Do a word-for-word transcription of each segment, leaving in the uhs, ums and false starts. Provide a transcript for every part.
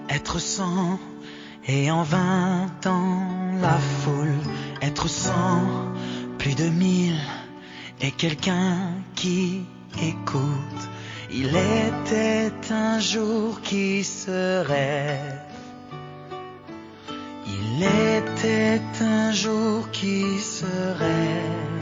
Être sans et en vingt ans la foule, être sans plus de mille et quelqu'un qui écoute. Il était un jour qui se rêve, il était un jour qui se rêve.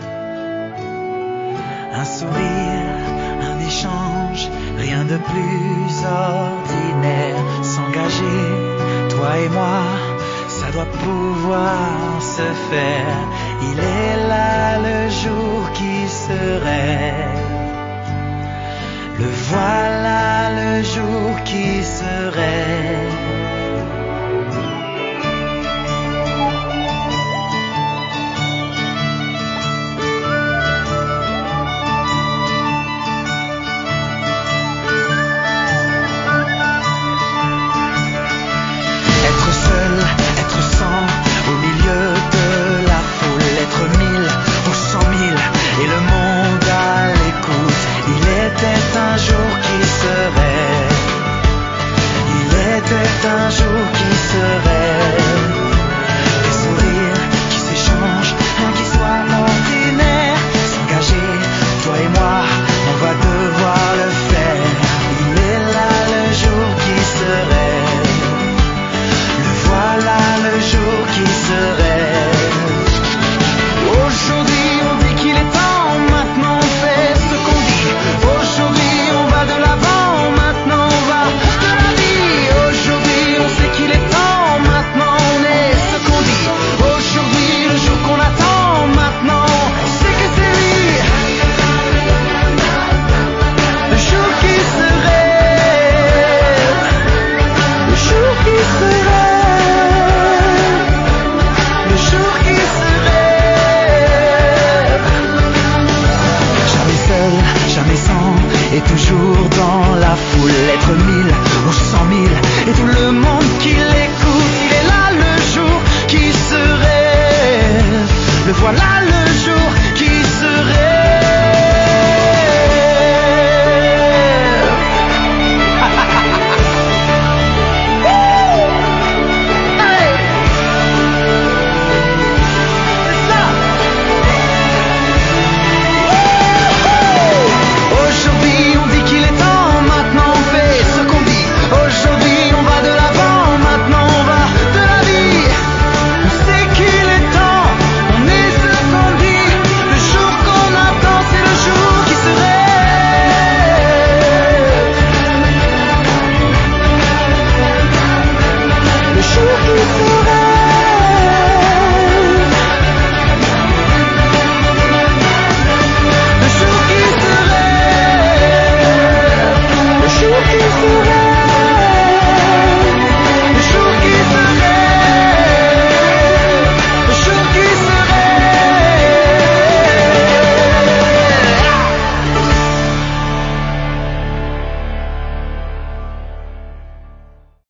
Un sourire, un échange, rien de plus ordinaire. S'engager, toi et moi, ça doit pouvoir se faire. Il est là le jour qui se rêve. Le voilà le jour qui se rêve. Être seul, être sans, au milieu de la foule, être mille ou cent mille et le monde à l'écoute. Il était un jour qui se rêve, il était un jour